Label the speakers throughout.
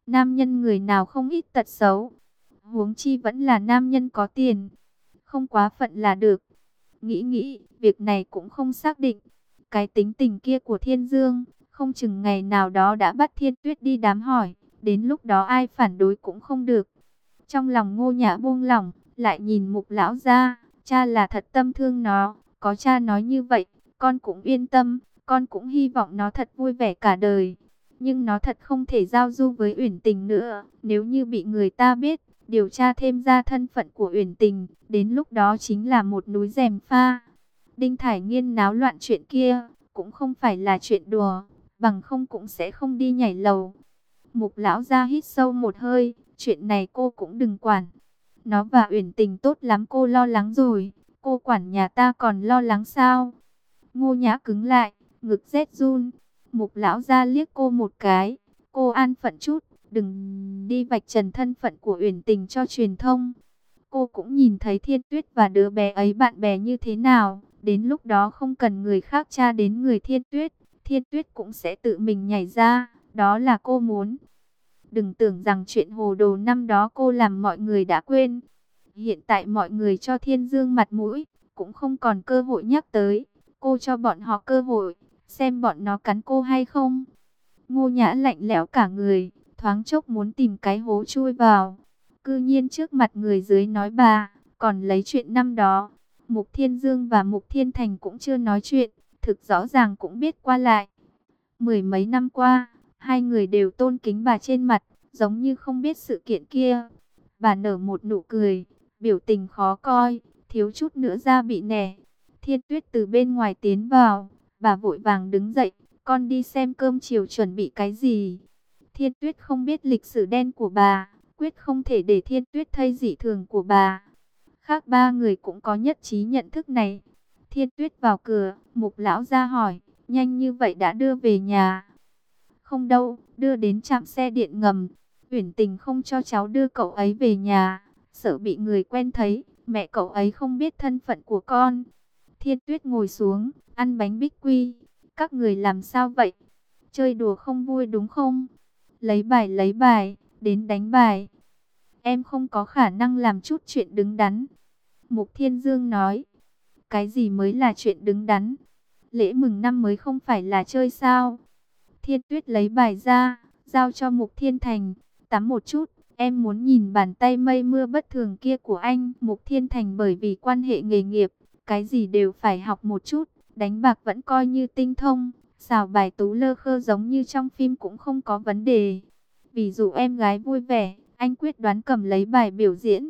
Speaker 1: Nam nhân người nào không ít tật xấu, huống chi vẫn là nam nhân có tiền, không quá phận là được. Nghĩ nghĩ, việc này cũng không xác định. Cái tính tình kia của Thiên Dương, không chừng ngày nào đó đã bắt Thiên Tuyết đi đám hỏi, đến lúc đó ai phản đối cũng không được. Trong lòng Ngô Nhã buông lỏng, lại nhìn Mục lão gia, cha là thật tâm thương nó, có cha nói như vậy, con cũng yên tâm, con cũng hy vọng nó thật vui vẻ cả đời. Nhưng nó thật không thể giao du với Uyển Tình nữa, nếu như bị người ta biết, điều tra thêm ra thân phận của Uyển Tình, đến lúc đó chính là một núi gièm pha. Đinh Thải Nghiên náo loạn chuyện kia, cũng không phải là chuyện đùa, bằng không cũng sẽ không đi nhảy lầu. Mục lão gia hít sâu một hơi, chuyện này cô cũng đừng quản. Nó và Uyển Tình tốt lắm cô lo lắng rồi, cô quản nhà ta còn lo lắng sao? Ngô Nhã cứng lại, ngực rét run. Mục lão gia liếc cô một cái, cô an phận chút, đừng đi vạch trần thân phận của Uyển Tình cho truyền thông. Cô cũng nhìn thấy Thiên Tuyết và đứa bé ấy bạn bè như thế nào, đến lúc đó không cần người khác tra đến người Thiên Tuyết cũng sẽ tự mình nhảy ra, đó là cô muốn. Đừng tưởng rằng chuyện hồ đồ năm đó cô làm mọi người đã quên. Hiện tại mọi người cho Thiên Dương mặt mũi, cũng không còn cơ hội nhắc tới. Cô cho bọn họ cơ hội, xem bọn nó cắn cô hay không. Ngô Nhã lạnh lẽo cả người, thoáng chốc muốn tìm cái hố chui vào. Cư nhiên trước mặt người dưới nói bà, còn lấy chuyện năm đó. Mục Thiên Dương và Mục Thiên Thành cũng chưa nói chuyện, thực rõ ràng cũng biết qua lại. Mười mấy năm qua, hai người đều tôn kính bà trên mặt, giống như không biết sự kiện kia. Bà nở một nụ cười, biểu tình khó coi, thiếu chút nữa da bị nẻ. Thiên Tuyết từ bên ngoài tiến vào, bà vội vàng đứng dậy, con đi xem cơm chiều chuẩn bị cái gì. Thiên Tuyết không biết lịch sử đen của bà, quyết không thể để Thiên Tuyết thấy dị thường của bà. Khác ba người cũng có nhất trí nhận thức này. Thiên Tuyết vào cửa, Mục lão ra hỏi, nhanh như vậy đã đưa về nhà? Không đâu, đưa đến trạm xe điện ngầm. Uyển Tình không cho cháu đưa cậu ấy về nhà, sợ bị người quen thấy, mẹ cậu ấy không biết thân phận của con. Thiên Tuyết ngồi xuống, ăn bánh bích quy. Các người làm sao vậy? Chơi đùa không vui đúng không? Lấy bài, đến đánh bài. Em không có khả năng làm chút chuyện đứng đắn. Mục Thiên Dương nói. Cái gì mới là chuyện đứng đắn? Lễ mừng năm mới không phải là chơi sao? Thiên Tuyết lấy bài ra, giao cho Mục Thiên Thành. Tắm một chút, em muốn nhìn bàn tay mây mưa bất thường kia của anh. Mục Thiên Thành bởi vì quan hệ nghề nghiệp, cái gì đều phải học một chút. Đánh bạc vẫn coi như tinh thông, xào bài tú lơ khơ giống như trong phim cũng không có vấn đề. Ví dụ em gái vui vẻ, anh quyết đoán cầm lấy bài biểu diễn.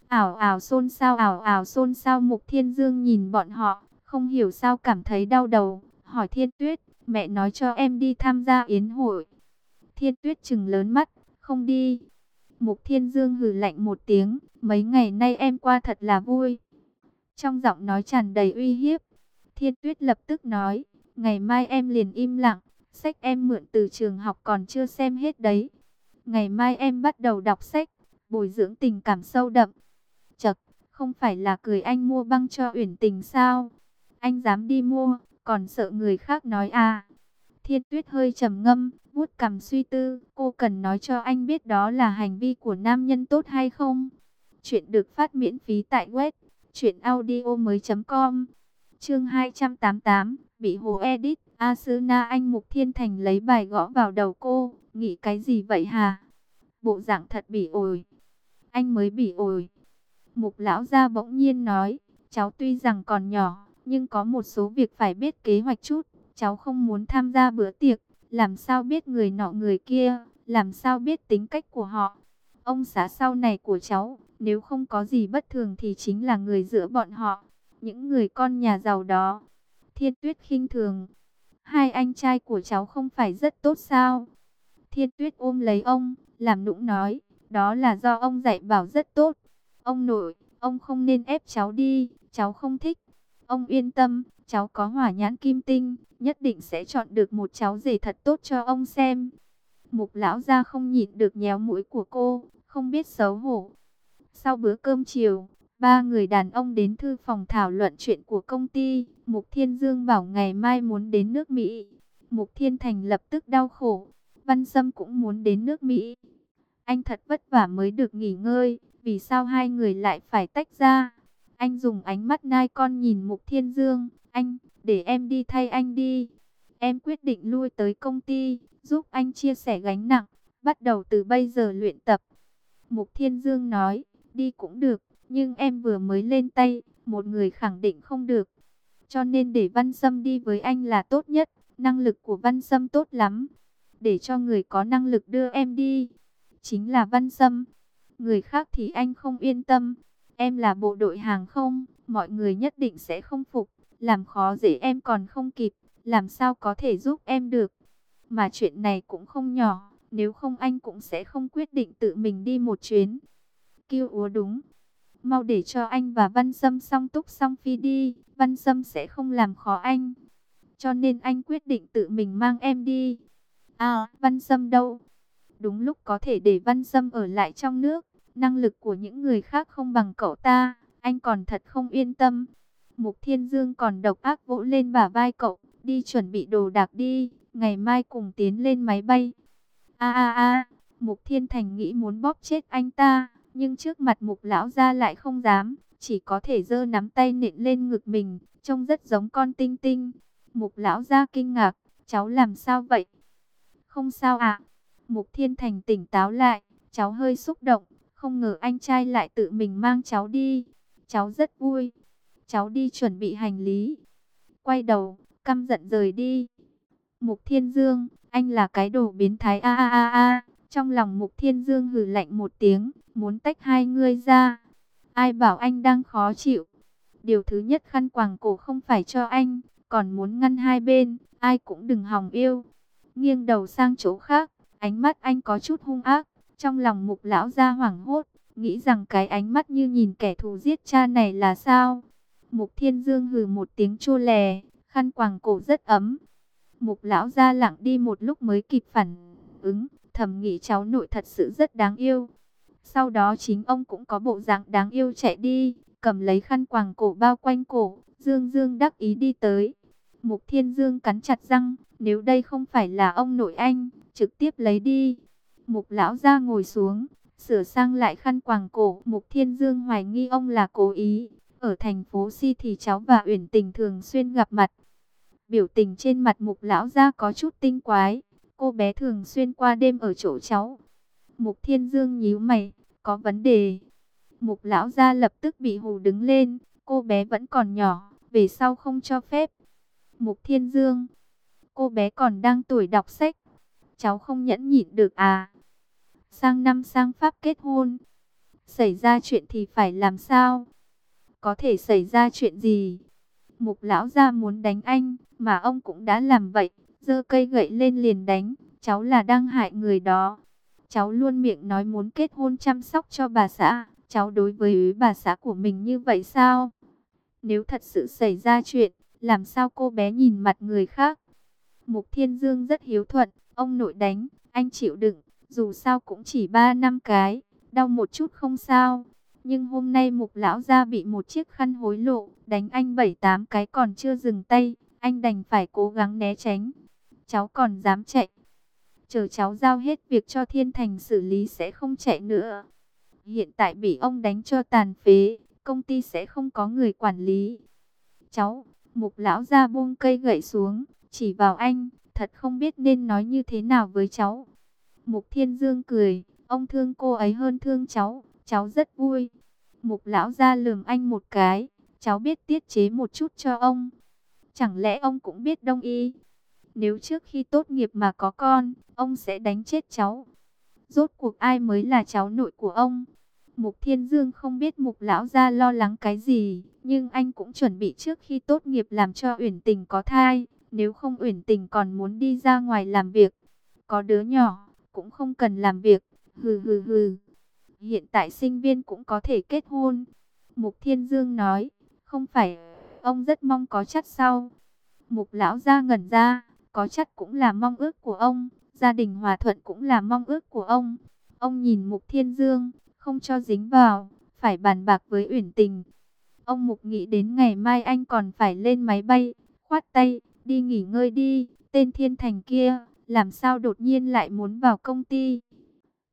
Speaker 1: Ảo ảo xôn xao. Mục Thiên Dương nhìn bọn họ, không hiểu sao cảm thấy đau đầu, hỏi Thiên Tuyết, mẹ nói cho em đi tham gia yến hội. Thiên Tuyết trừng lớn mắt, không đi. Mục Thiên Dương hừ lạnh một tiếng, mấy ngày nay em qua thật là vui. Trong giọng nói tràn đầy uy hiếp. Thiên Tuyết lập tức nói, ngày mai em liền im lặng, sách em mượn từ trường học còn chưa xem hết đấy. Ngày mai em bắt đầu đọc sách, bồi dưỡng tình cảm sâu đậm. Chậc, không phải là cười anh mua băng cho Uyển Tình sao? Anh dám đi mua, còn sợ người khác nói à? Thiên Tuyết hơi trầm ngâm, vuốt cằm suy tư, cô cần nói cho anh biết đó là hành vi của nam nhân tốt hay không? Chuyện được phát miễn phí tại web truyệnaudiomoi.com. Chương 288, bị hồ edit. Asuna. Anh Mục Thiên Thành lấy bài gõ vào đầu cô, nghĩ cái gì vậy hả? Bộ dạng thật bỉ ổi. Anh mới bỉ ổi. Mục lão gia bỗng nhiên nói, cháu tuy rằng còn nhỏ, nhưng có một số việc phải biết kế hoạch chút. Cháu không muốn tham gia bữa tiệc, làm sao biết người nọ người kia, làm sao biết tính cách của họ. Ông xã sau này của cháu, nếu không có gì bất thường thì chính là người giữa bọn họ, những người con nhà giàu đó. Thiên Tuyết khinh thường, hai anh trai của cháu không phải rất tốt sao? Thiên Tuyết ôm lấy ông, làm nũng nói, đó là do ông dạy bảo rất tốt. Ông nội, ông không nên ép cháu đi, cháu không thích. Ông yên tâm, cháu có hỏa nhãn kim tinh, nhất định sẽ chọn được một cháu rể thật tốt cho ông xem. Mục lão gia không nhịn được nhéo mũi của cô, không biết xấu hổ. Sau bữa cơm chiều, ba người đàn ông đến thư phòng thảo luận chuyện của công ty. Mục Thiên Dương bảo ngày mai muốn đến nước Mỹ. Mục Thiên Thành lập tức đau khổ. Văn Sâm cũng muốn đến nước Mỹ. Anh thật vất vả mới được nghỉ ngơi, vì sao hai người lại phải tách ra? Anh dùng ánh mắt nai con nhìn Mục Thiên Dương, anh, để em đi thay anh đi. Em quyết định lui tới công ty, giúp anh chia sẻ gánh nặng, bắt đầu từ bây giờ luyện tập. Mục Thiên Dương nói, đi cũng được, nhưng em vừa mới lên tay, một người khẳng định không được. Cho nên để Văn Sâm đi với anh là tốt nhất, năng lực của Văn Sâm tốt lắm. Để cho người có năng lực đưa em đi, chính là Văn Sâm. Người khác thì anh không yên tâm. Em là bộ đội hàng không, mọi người nhất định sẽ không phục. Làm khó dễ em còn không kịp, làm sao có thể giúp em được. Mà chuyện này cũng không nhỏ, nếu không anh cũng sẽ không quyết định tự mình đi một chuyến. Kêu úa đúng, mau để cho anh và Văn Sâm song túc song phi đi, Văn Sâm sẽ không làm khó anh. Cho nên anh quyết định tự mình mang em đi. À, Văn Sâm đâu? Đúng lúc có thể để Văn Sâm ở lại trong nước. Năng lực của những người khác không bằng cậu ta, anh còn thật không yên tâm. Mục Thiên Dương còn độc ác vỗ lên bả vai cậu, đi chuẩn bị đồ đạc đi, ngày mai cùng tiến lên máy bay. Mục Thiên Thành nghĩ muốn bóp chết anh ta, nhưng trước mặt Mục lão gia lại không dám, chỉ có thể giơ nắm tay nện lên ngực mình, trông rất giống con tinh tinh. Mục lão gia kinh ngạc, cháu làm sao vậy? Không sao ạ. Mục Thiên Thành tỉnh táo lại, cháu hơi xúc động, không ngờ anh trai lại tự mình mang cháu đi. Cháu rất vui. Cháu đi chuẩn bị hành lý. Quay đầu, căm giận rời đi. Mục Thiên Dương, anh là cái đồ biến thái a. Trong lòng Mục Thiên Dương hừ lạnh một tiếng, muốn tách hai người ra. Ai bảo anh đang khó chịu. Điều thứ nhất, khăn quàng cổ không phải cho anh, còn muốn ngăn hai bên, ai cũng đừng hòng yêu. Nghiêng đầu sang chỗ khác, ánh mắt anh có chút hung ác. Trong lòng Mục lão gia hoảng hốt, nghĩ rằng cái ánh mắt như nhìn kẻ thù giết cha này là sao. Mục Thiên Dương hừ một tiếng chua lè, khăn quàng cổ rất ấm. Mục lão gia lặng đi một lúc mới kịp phản ứng, thầm nghĩ cháu nội thật sự rất đáng yêu. Sau đó chính ông cũng có bộ dạng đáng yêu chạy đi, cầm lấy khăn quàng cổ bao quanh cổ, dương dương đắc ý đi tới. Mục Thiên Dương cắn chặt răng, nếu đây không phải là ông nội anh, trực tiếp lấy đi. Mục lão gia ngồi xuống, sửa sang lại khăn quàng cổ. Mục Thiên Dương hoài nghi ông là cố ý. Ở thành phố Si thì cháu và Uyển Tình thường xuyên gặp mặt. Biểu tình trên mặt Mục lão gia có chút tinh quái. Cô bé thường xuyên qua đêm ở chỗ cháu. Mục Thiên Dương nhíu mày, có vấn đề. Mục lão gia lập tức bị hù đứng lên. Cô bé vẫn còn nhỏ, về sau không cho phép. Mục Thiên Dương, cô bé còn đang tuổi đọc sách. Cháu không nhẫn nhịn được à? Sang năm sang Pháp kết hôn. Xảy ra chuyện thì phải làm sao? Có thể xảy ra chuyện gì? Mục lão gia muốn đánh anh, mà ông cũng đã làm vậy. Giơ cây gậy lên liền đánh. Cháu là đang hại người đó. Cháu luôn miệng nói muốn kết hôn chăm sóc cho bà xã. Cháu đối với bà xã của mình như vậy sao? Nếu thật sự xảy ra chuyện, làm sao cô bé nhìn mặt người khác? Mục Thiên Dương rất hiếu thuận, ông nội đánh, anh chịu đựng, dù sao cũng chỉ 3 năm cái, đau một chút không sao. Nhưng hôm nay Mục lão gia bị một chiếc khăn hối lộ, đánh anh 7-8 cái còn chưa dừng tay, anh đành phải cố gắng né tránh. Cháu còn dám chạy? Chờ cháu giao hết việc cho Thiên Thành xử lý sẽ không chạy nữa. Hiện tại bị ông đánh cho tàn phế, công ty sẽ không có người quản lý. Cháu, Mục lão gia buông cây gậy xuống, chỉ vào anh, thật không biết nên nói như thế nào với cháu. Mục Thiên Dương cười, ông thương cô ấy hơn thương cháu rất vui. Mục lão gia lườm anh một cái, cháu biết tiết chế một chút cho ông. Chẳng lẽ ông cũng biết đông y? Nếu trước khi tốt nghiệp mà có con, ông sẽ đánh chết cháu. Rốt cuộc ai mới là cháu nội của ông? Mục Thiên Dương không biết Mục lão gia lo lắng cái gì, nhưng anh cũng chuẩn bị trước khi tốt nghiệp làm cho Uyển Tình có thai, nếu không Uyển Tình còn muốn đi ra ngoài làm việc. Có đứa nhỏ, cũng không cần làm việc. Hừ hừ hừ. Hiện tại sinh viên cũng có thể kết hôn. Mục Thiên Dương nói, không phải ông rất mong có chắc sau. Mục lão gia ngẩn ra, có chắc cũng là mong ước của ông, gia đình hòa thuận cũng là mong ước của ông. Ông nhìn Mục Thiên Dương, không cho dính vào, phải bàn bạc với Uyển Tình. Ông Mục nghĩ đến ngày mai anh còn phải lên máy bay, khoát tay, đi nghỉ ngơi đi, tên Thiên Thành kia, làm sao đột nhiên lại muốn vào công ty.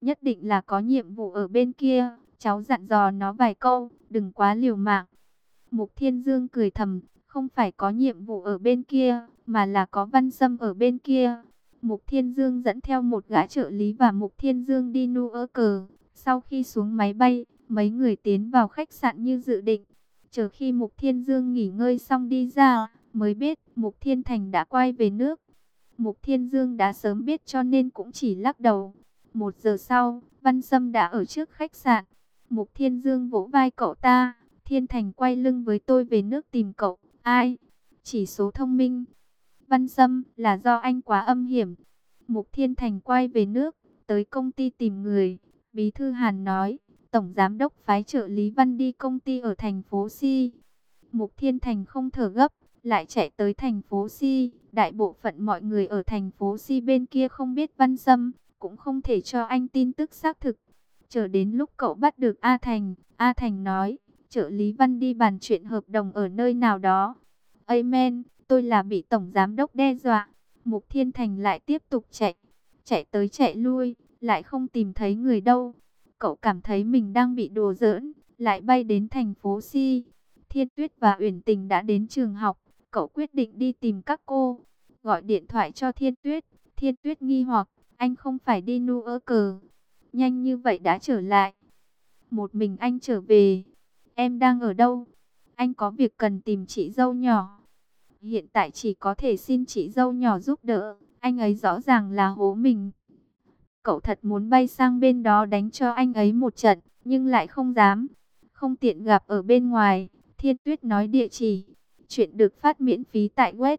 Speaker 1: nhất định là có nhiệm vụ ở bên kia. Cháu dặn dò nó vài câu, đừng quá liều mạng. Mục Thiên Dương cười thầm, không phải có nhiệm vụ ở bên kia, mà là có Văn Sâm ở bên kia. Mục Thiên Dương dẫn theo một gã trợ lý và Mục Thiên Dương đi Newark. Sau khi xuống máy bay, mấy người tiến vào khách sạn như dự định. Chờ khi Mục Thiên Dương nghỉ ngơi xong đi ra, mới biết Mục Thiên Thành đã quay về nước. Mục Thiên Dương đã sớm biết cho nên cũng chỉ lắc đầu. 1 giờ sau, Văn Sâm đã ở trước khách sạn. Mục Thiên Dương vỗ vai cậu ta. Thiên Thành quay lưng với tôi về nước tìm cậu. Ai? Chỉ số thông minh. Văn Sâm, là do anh quá âm hiểm. Mục Thiên Thành quay về nước, tới công ty tìm người. Bí thư Hàn nói, Tổng Giám đốc phái trợ lý Văn đi công ty ở thành phố Si. Mục Thiên Thành không thở gấp, lại chạy tới thành phố Si. Đại bộ phận mọi người ở thành phố Si bên kia không biết Văn Sâm, cũng không thể cho anh tin tức xác thực. Chờ đến lúc cậu bắt được A Thành nói, trợ lý Văn đi bàn chuyện hợp đồng ở nơi nào đó. Amen, tôi là bị Tổng Giám đốc đe dọa. Mục Thiên Thành lại tiếp tục chạy tới chạy lui, lại không tìm thấy người đâu. Cậu cảm thấy mình đang bị đùa giỡn, lại bay đến thành phố Si. Thiên Tuyết và Uyển Tình đã đến trường học, cậu quyết định đi tìm các cô. Gọi điện thoại cho Thiên Tuyết nghi hoặc, anh không phải đi Newark, nhanh như vậy đã trở lại. Một mình anh trở về, em đang ở đâu? Anh có việc cần tìm chị dâu nhỏ. Hiện tại chỉ có thể xin chị dâu nhỏ giúp đỡ, anh ấy rõ ràng là hố mình. Cậu thật muốn bay sang bên đó đánh cho anh ấy một trận, nhưng lại không dám. Không tiện gặp ở bên ngoài. Thiên Tuyết nói địa chỉ. Chuyện được phát miễn phí tại web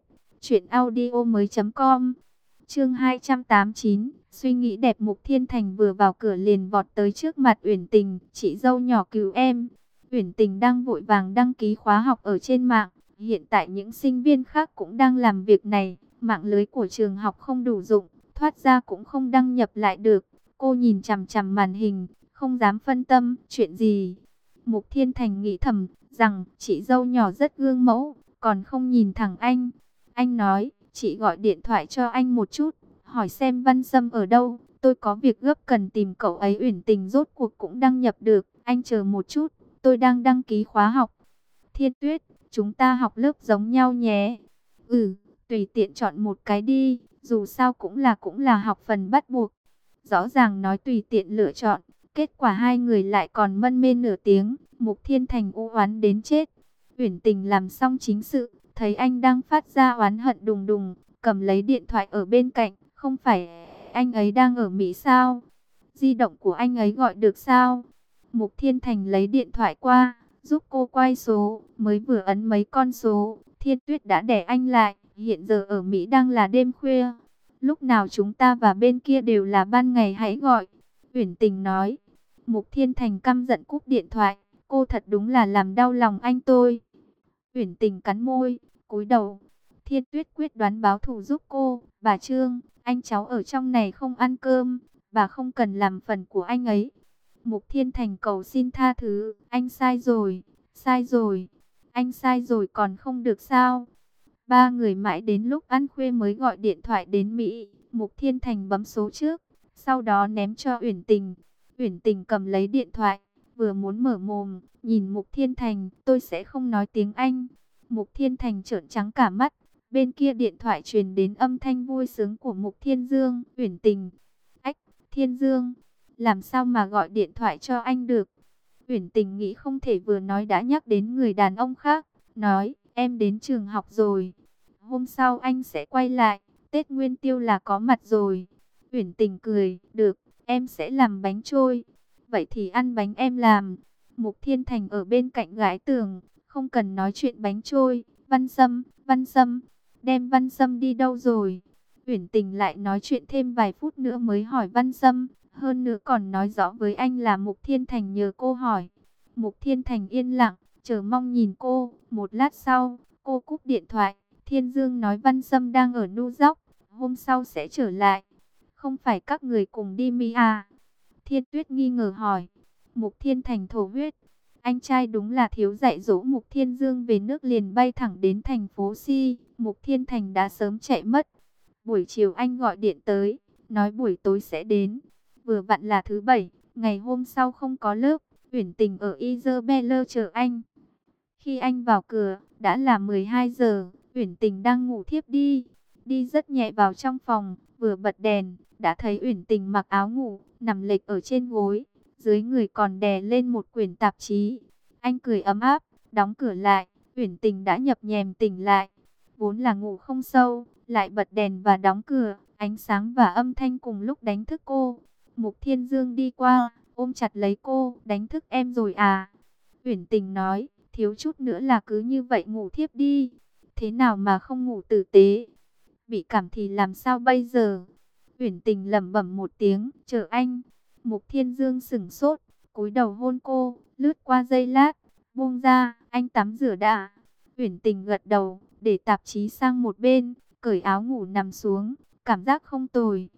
Speaker 1: truyệnaudiomoi.com. Chương 289, suy nghĩ đẹp. Mục Thiên Thành vừa vào cửa liền vọt tới trước mặt Uyển Tình, chị dâu nhỏ cứu em. Uyển Tình đang vội vàng đăng ký khóa học ở trên mạng. Hiện tại những sinh viên khác cũng đang làm việc này, mạng lưới của trường học không đủ dụng, thoát ra cũng không đăng nhập lại được. Cô nhìn chằm chằm màn hình, không dám phân tâm, chuyện gì? Mục Thiên Thành nghĩ thầm rằng chị dâu nhỏ rất gương mẫu, còn không nhìn thẳng anh. Anh nói, chị gọi điện thoại cho anh một chút, hỏi xem Văn Sâm ở đâu, tôi có việc gấp cần tìm cậu ấy. Uyển Tình rốt cuộc cũng đăng nhập được, anh chờ một chút, tôi đang đăng ký khóa học. Thiên Tuyết, chúng ta học lớp giống nhau nhé. Ừ, tùy tiện chọn một cái đi, dù sao cũng là học phần bắt buộc. Rõ ràng nói tùy tiện lựa chọn, kết quả hai người lại còn mân mê nửa tiếng. Mục Thiên Thành u oán đến chết. Uyển Tình làm xong chính sự, thấy anh đang phát ra oán hận đùng đùng, cầm lấy điện thoại ở bên cạnh. Không phải anh ấy đang ở Mỹ sao? Di động của anh ấy gọi được sao? Mục Thiên Thành lấy điện thoại qua, giúp cô quay số, mới vừa ấn mấy con số, Thiên Tuyết đã đè anh lại. Hiện giờ ở Mỹ đang là đêm khuya, lúc nào chúng ta và bên kia đều là ban ngày, hãy gọi. Uyển Tình nói. Mục Thiên Thành căm giận cúp điện thoại, cô thật đúng là làm đau lòng anh tôi. Uyển Tình cắn môi, cúi đầu. Thiên Tuyết quyết đoán báo thù giúp cô. Bà Trương, anh cháu ở trong này không ăn cơm, bà không cần làm phần của anh ấy. Mục Thiên Thành cầu xin tha thứ, anh sai rồi, anh sai rồi còn không được sao? Ba người mãi đến lúc ăn khuya mới gọi điện thoại đến Mỹ. Mục Thiên Thành bấm số trước, sau đó ném cho Uyển Tình. Uyển Tình cầm lấy điện thoại, vừa muốn mở mồm, nhìn Mục Thiên Thành, tôi sẽ không nói tiếng Anh. Mục Thiên Thành trợn trắng cả mắt. Bên kia điện thoại truyền đến âm thanh vui sướng của Mục Thiên Dương. Uyển Tình, ách, Thiên Dương, làm sao mà gọi điện thoại cho anh được? Uyển Tình nghĩ không thể vừa nói đã nhắc đến người đàn ông khác, nói, em đến trường học rồi. Hôm sau anh sẽ quay lại, Tết Nguyên Tiêu là có mặt rồi. Uyển Tình cười, được, em sẽ làm bánh trôi. Vậy thì ăn bánh em làm. Mục Thiên Thành ở bên cạnh gãi tường, không cần nói chuyện bánh trôi. Văn Sâm, đem Văn Sâm đi đâu rồi? Uyển Tình lại nói chuyện thêm vài phút nữa mới hỏi Văn Sâm. Hơn nữa còn nói rõ với anh là Mục Thiên Thành nhờ cô hỏi. Mục Thiên Thành yên lặng, chờ mong nhìn cô. Một lát sau, cô cúp điện thoại. Thiên Dương nói Văn Sâm đang ở New York, hôm sau sẽ trở lại. Không phải các người cùng đi Mỹ à? Thiên Tuyết nghi ngờ hỏi. Mục Thiên Thành thổ huyết. Anh trai đúng là thiếu dạy dỗ. Mục Thiên Dương về nước liền bay thẳng đến thành phố Si. Mục Thiên Thành đã sớm chạy mất. Buổi chiều anh gọi điện tới, nói buổi tối sẽ đến. Vừa vặn là thứ bảy, ngày hôm sau không có lớp, Uyển Tình ở Isabella chờ anh. Khi anh vào cửa, đã là 12 giờ, Uyển Tình đang ngủ thiếp đi. Đi rất nhẹ vào trong phòng, vừa bật đèn, đã thấy Uyển Tình mặc áo ngủ, nằm lệch ở trên gối, dưới người còn đè lên một quyển tạp chí. Anh cười ấm áp, đóng cửa lại, Uyển Tình đã nhập nhèm tỉnh lại. Vốn là ngủ không sâu, lại bật đèn và đóng cửa, ánh sáng và âm thanh cùng lúc đánh thức cô. Mục Thiên Dương đi qua, ôm chặt lấy cô, đánh thức em rồi à? Uyển Tình nói, thiếu chút nữa là cứ như vậy ngủ thiếp đi. Thế nào mà không ngủ tử tế? Bị cảm thì làm sao bây giờ? Uyển Tình lẩm bẩm một tiếng, chờ anh. Mục Thiên Dương sững sốt, cúi đầu hôn cô, lướt qua giây lát, buông ra, anh tắm rửa đã. Uyển Tình gật đầu, để tạp chí sang một bên, cởi áo ngủ nằm xuống, cảm giác không tồi.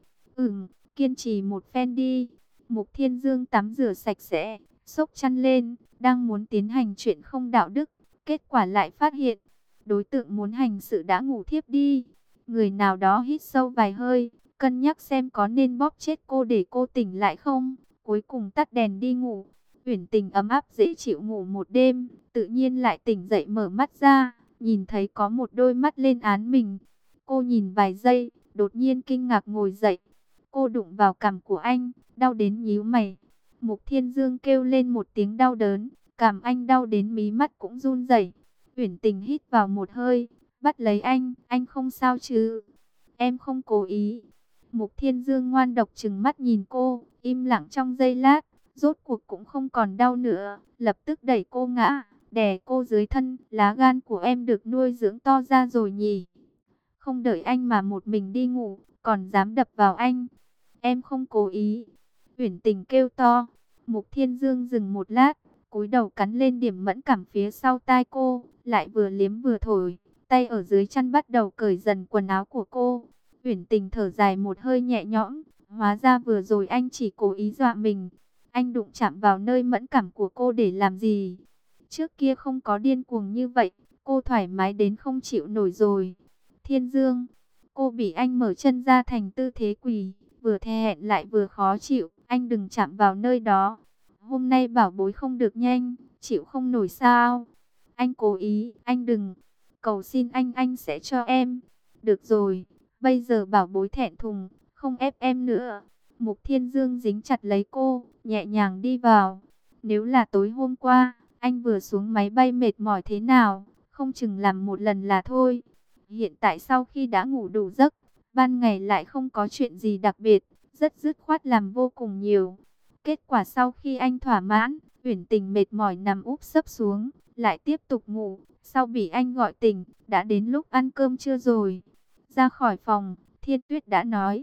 Speaker 1: Kiên trì một phen đi. Mục Thiên Dương tắm rửa sạch sẽ, xốc chăn lên, đang muốn tiến hành chuyện không đạo đức, kết quả lại phát hiện đối tượng muốn hành sự đã ngủ thiếp đi. Người nào đó hít sâu vài hơi, cân nhắc xem có nên bóp chết cô để cô tỉnh lại không. Cuối cùng tắt đèn đi ngủ. Uyển Tình ấm áp dễ chịu ngủ một đêm, tự nhiên lại tỉnh dậy mở mắt ra, nhìn thấy có một đôi mắt lên án mình. Cô nhìn vài giây, đột nhiên kinh ngạc ngồi dậy. Cô đụng vào cằm của anh, đau đến nhíu mày. Mục Thiên Dương kêu lên một tiếng đau đớn, cằm anh đau đến mí mắt cũng run rẩy. Uyển Tình hít vào một hơi, bắt lấy anh không sao chứ? Em không cố ý. Mục Thiên Dương ngoan độc trừng mắt nhìn cô, im lặng trong giây lát, rốt cuộc cũng không còn đau nữa, lập tức đẩy cô ngã, đè cô dưới thân. Lá gan của em được nuôi dưỡng to ra rồi nhỉ? Không đợi anh mà một mình đi ngủ, còn dám đập vào anh. Em không cố ý. Uyển Tình kêu to. Mục Thiên Dương dừng một lát, cúi đầu cắn lên điểm mẫn cảm phía sau tai cô, lại vừa liếm vừa thổi, tay ở dưới chăn bắt đầu cởi dần quần áo của cô. Uyển Tình thở dài một hơi nhẹ nhõm, hóa ra vừa rồi anh chỉ cố ý dọa mình. Anh đụng chạm vào nơi mẫn cảm của cô để làm gì? Trước kia không có điên cuồng như vậy, cô thoải mái đến không chịu nổi rồi. Thiên Dương, cô bị anh mở chân ra thành tư thế quỳ, vừa thẹn lại vừa khó chịu. Anh đừng chạm vào nơi đó. Hôm nay bảo bối không được nhanh, chịu không nổi sao? Anh cố ý, anh đừng. Cầu xin anh sẽ cho em. Được rồi, bây giờ bảo bối thẹn thùng, không ép em nữa. Mục Thiên Dương dính chặt lấy cô, nhẹ nhàng đi vào. Nếu là tối hôm qua, anh vừa xuống máy bay mệt mỏi thế nào, không chừng làm một lần là thôi. Hiện tại sau khi đã ngủ đủ giấc, ban ngày lại không có chuyện gì đặc biệt, rất dứt khoát làm vô cùng nhiều. Kết quả sau khi anh thỏa mãn, Uyển Tình mệt mỏi nằm úp sấp xuống, lại tiếp tục ngủ. Sau bị anh gọi tỉnh, đã đến lúc ăn cơm trưa rồi. Ra khỏi phòng, Thiên Tuyết đã nói,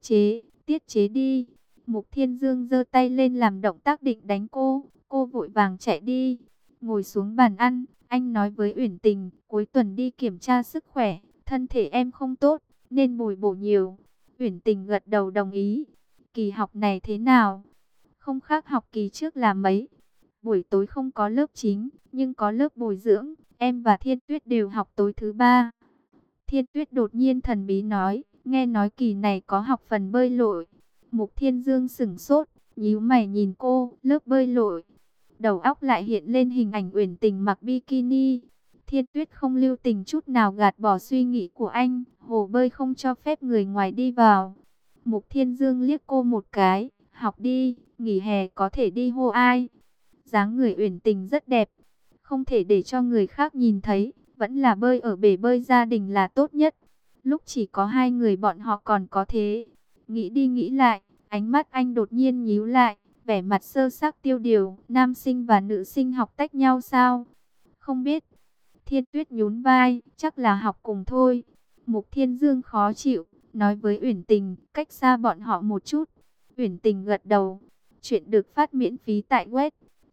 Speaker 1: tiết chế đi. Mục Thiên Dương giơ tay lên làm động tác định đánh cô vội vàng chạy đi. Ngồi xuống bàn ăn, anh nói với Uyển Tình, cuối tuần đi kiểm tra sức khỏe, thân thể em không tốt, nên bồi bổ nhiều. Uyển Tình gật đầu đồng ý. Kỳ học này thế nào? Không khác học kỳ trước là mấy. Buổi tối không có lớp chính, nhưng có lớp bồi dưỡng. Em và Thiên Tuyết đều học tối thứ ba. Thiên Tuyết đột nhiên thần bí nói, nghe nói kỳ này có học phần bơi lội. Mục Thiên Dương sững sốt, nhíu mày nhìn cô, lớp bơi lội. Đầu óc lại hiện lên hình ảnh Uyển Tình mặc bikini. Thiên Tuyết không lưu tình chút nào gạt bỏ suy nghĩ của anh, hồ bơi không cho phép người ngoài đi vào. Mục Thiên Dương liếc cô một cái, học đi, nghỉ hè có thể đi hô ai. Dáng người Uyển Tình rất đẹp, không thể để cho người khác nhìn thấy, vẫn là bơi ở bể bơi gia đình là tốt nhất. Lúc chỉ có hai người bọn họ còn có thế. Nghĩ đi nghĩ lại, ánh mắt anh đột nhiên nhíu lại, vẻ mặt sơ xác tiêu điều. Nam sinh và nữ sinh học tách nhau sao? Không biết. Thiên Tuyết nhún vai, chắc là học cùng thôi. Mục Thiên Dương khó chịu, nói với Uyển Tình, cách xa bọn họ một chút. Uyển Tình gật đầu. Chuyện được phát miễn phí tại web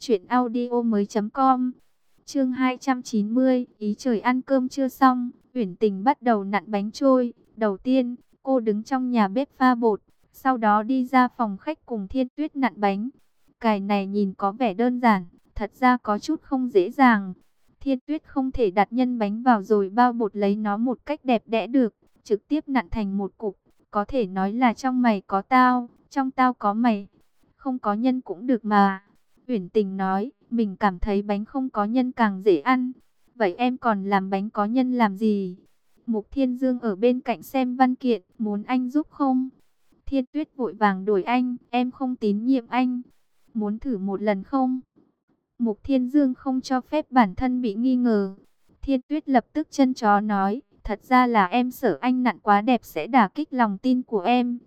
Speaker 1: truyệnaudiomoi.com. Chương 290, ý trời ăn cơm chưa xong, Uyển Tình bắt đầu nặn bánh trôi. Đầu tiên, cô đứng trong nhà bếp pha bột, sau đó đi ra phòng khách cùng Thiên Tuyết nặn bánh. Cái này nhìn có vẻ đơn giản, thật ra có chút không dễ dàng. Thiên Tuyết không thể đặt nhân bánh vào rồi bao bột lấy nó một cách đẹp đẽ được, trực tiếp nặn thành một cục, có thể nói là trong mày có tao, trong tao có mày, không có nhân cũng được mà. Uyển Tình nói, mình cảm thấy bánh không có nhân càng dễ ăn. Vậy em còn làm bánh có nhân làm gì? Mục Thiên Dương ở bên cạnh xem văn kiện, muốn anh giúp không? Thiên Tuyết vội vàng đuổi anh, em không tín nhiệm anh. Muốn thử một lần không? Mục Thiên Dương không cho phép bản thân bị nghi ngờ. Thiên Tuyết lập tức chân chó nói, thật ra là em sợ anh nặn quá đẹp sẽ đả kích lòng tin của em.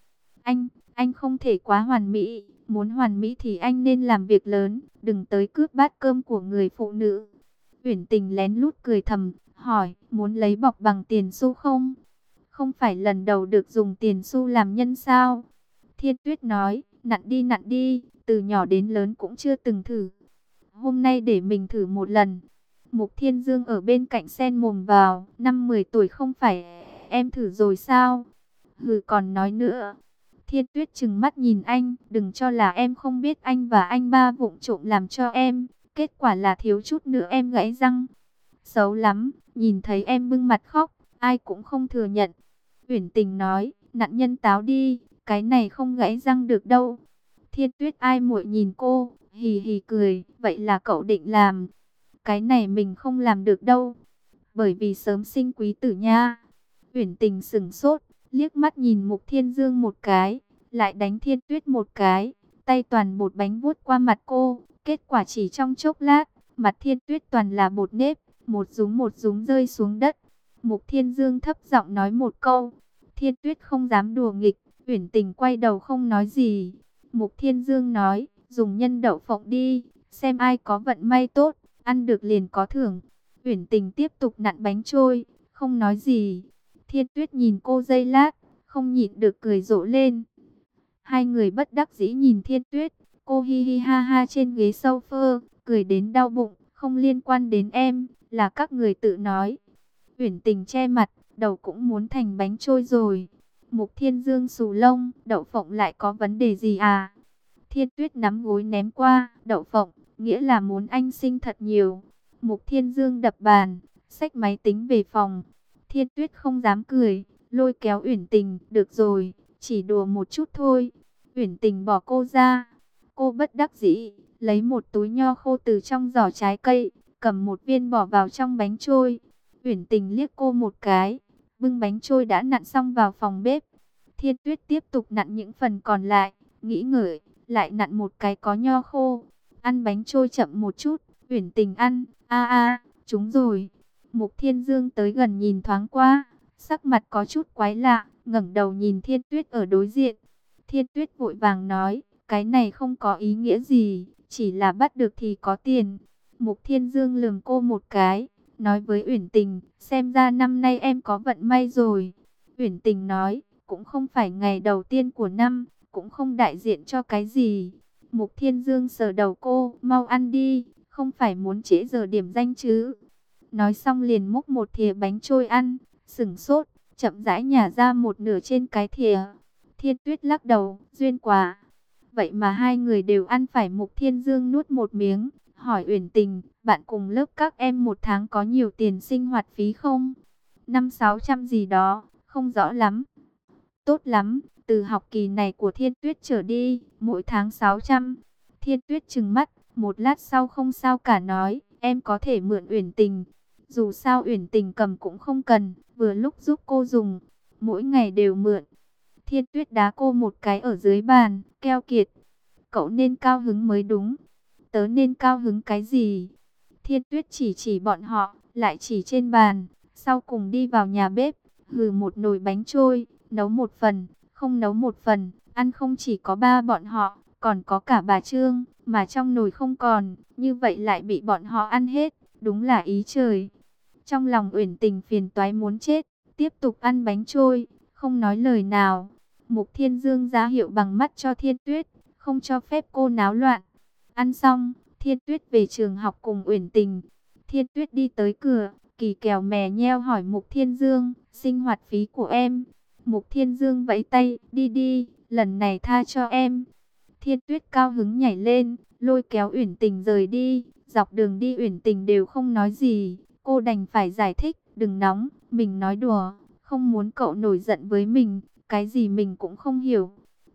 Speaker 1: Anh không thể quá hoàn mỹ, muốn hoàn mỹ thì anh nên làm việc lớn, đừng tới cướp bát cơm của người phụ nữ. Uyển Tình lén lút cười thầm, hỏi, muốn lấy bọc bằng tiền xu không? Không phải lần đầu được dùng tiền xu làm nhân sao? Thiên Tuyết nói, nặn đi, từ nhỏ đến lớn cũng chưa từng thử. Hôm nay để mình thử một lần. Mục Thiên Dương ở bên cạnh xen mồm vào, năm 10 tuổi không phải em thử rồi sao? Hừ, còn nói nữa. Thiên Tuyết trừng mắt nhìn anh, đừng cho là em không biết anh và anh ba vụng trộm làm cho em. Kết quả là thiếu chút nữa em gãy răng. Xấu lắm, nhìn thấy em bưng mặt khóc, ai cũng không thừa nhận. Uyển Tình nói, nạn nhân táo đi, cái này không gãy răng được đâu. Thiên Tuyết ai muội nhìn cô, hì hì cười, vậy là cậu định làm. Cái này mình không làm được đâu, bởi vì sớm sinh quý tử nha. Uyển Tình sững sốt, liếc mắt nhìn Mục Thiên Dương một cái, lại đánh Thiên Tuyết một cái, tay toàn bột bánh vuốt qua mặt cô. Kết quả chỉ trong chốc lát, mặt Thiên Tuyết toàn là bột nếp, một rúm rơi xuống đất. Mục Thiên Dương thấp giọng nói một câu, Thiên Tuyết không dám đùa nghịch. Uyển Tình quay đầu không nói gì. Mục Thiên Dương nói, dùng nhân đậu phộng đi, xem ai có vận may tốt, ăn được liền có thưởng. Uyển Tình tiếp tục nặn bánh trôi, không nói gì. Thiên Tuyết nhìn cô giây lát, không nhịn được cười rộ lên. Hai người bất đắc dĩ nhìn Thiên Tuyết, cô hi hi ha ha trên ghế sofa, cười đến đau bụng, không liên quan đến em, là các người tự nói. Uyển Tình che mặt, đầu cũng muốn thành bánh trôi rồi. Mục Thiên Dương xù lông, đậu phộng lại có vấn đề gì à? Thiên Tuyết nắm gối ném qua, đậu phộng, nghĩa là muốn anh sinh thật nhiều. Mục Thiên Dương đập bàn, xách máy tính về phòng. Thiên Tuyết không dám cười, lôi kéo Uyển Tình, được rồi, chỉ đùa một chút thôi. Uyển Tình bỏ cô ra. Cô bất đắc dĩ, lấy một túi nho khô từ trong giỏ trái cây, cầm một viên bỏ vào trong bánh trôi. Uyển Tình liếc cô một cái, bưng bánh trôi đã nặn xong vào phòng bếp. Thiên Tuyết tiếp tục nặn những phần còn lại, nghĩ ngợi, lại nặn một cái có nho khô. Ăn bánh trôi chậm một chút, Uyển Tình ăn, trúng rồi. Mục Thiên Dương tới gần nhìn thoáng qua, sắc mặt có chút quái lạ, ngẩng đầu nhìn Thiên Tuyết ở đối diện. Thiên Tuyết vội vàng nói, cái này không có ý nghĩa gì, chỉ là bắt được thì có tiền. Mục Thiên Dương lườm cô một cái, nói với Uyển Tình, xem ra năm nay em có vận may rồi. Uyển Tình nói, cũng không phải ngày đầu tiên của năm, cũng không đại diện cho cái gì. Mục Thiên Dương sờ đầu cô, mau ăn đi, không phải muốn trễ giờ điểm danh chứ. Nói xong liền múc một thìa bánh trôi ăn, sững sốt, chậm rãi nhả ra một nửa trên cái thìa. Thiên Tuyết lắc đầu, duyên quá. Vậy mà hai người đều ăn phải. Mục Thiên Dương nuốt một miếng, hỏi Uyển Tình, bạn cùng lớp các em một tháng có nhiều tiền sinh hoạt phí không? 500-600 gì đó, không rõ lắm. Tốt lắm, từ học kỳ này của Thiên Tuyết trở đi, mỗi tháng 600. Thiên Tuyết trừng mắt, một lát sau không sao cả nói, em có thể mượn Uyển Tình. Dù sao Uyển Tình cầm cũng không cần, vừa lúc giúp cô dùng, mỗi ngày đều mượn. Thiên Tuyết đá cô một cái ở dưới bàn, keo kiệt. Cậu nên cao hứng mới đúng. Tớ nên cao hứng cái gì? Thiên Tuyết chỉ bọn họ, lại chỉ trên bàn, sau cùng đi vào nhà bếp, hừ một nồi bánh trôi, nấu một phần, không nấu một phần, ăn không chỉ có ba bọn họ, còn có cả bà Trương, mà trong nồi không còn, như vậy lại bị bọn họ ăn hết, đúng là ý trời. Trong lòng Uyển Tình phiền toái muốn chết, tiếp tục ăn bánh trôi, không nói lời nào. Mục Thiên Dương ra hiệu bằng mắt cho Thiên Tuyết, không cho phép cô náo loạn. Ăn xong, Thiên Tuyết về trường học cùng Uyển Tình. Thiên Tuyết đi tới cửa, kỳ kèo mè nheo hỏi Mục Thiên Dương, sinh hoạt phí của em. Mục Thiên Dương vẫy tay, đi đi, lần này tha cho em. Thiên Tuyết cao hứng nhảy lên, lôi kéo Uyển Tình rời đi. Dọc đường đi Uyển Tình đều không nói gì, cô đành phải giải thích, đừng nóng, mình nói đùa, không muốn cậu nổi giận với mình, cái gì mình cũng không hiểu.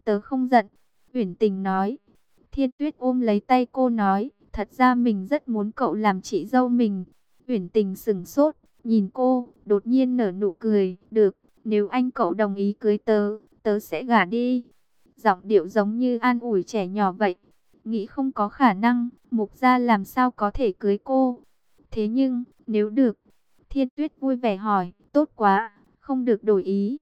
Speaker 1: tớ không giận. Uyển Tình nói. Thiên Tuyết ôm lấy tay cô nói, thật ra mình rất muốn cậu làm chị dâu mình. Uyển Tình sững sốt, nhìn cô, đột nhiên nở nụ cười, được, nếu anh cậu đồng ý cưới tớ, tớ sẽ gả đi. Giọng điệu giống như an ủi trẻ nhỏ vậy. Nghĩ không có khả năng, Mục gia làm sao có thể cưới cô. Thế nhưng, nếu được, Thiên Tuyết vui vẻ hỏi, tốt quá, không được đổi ý.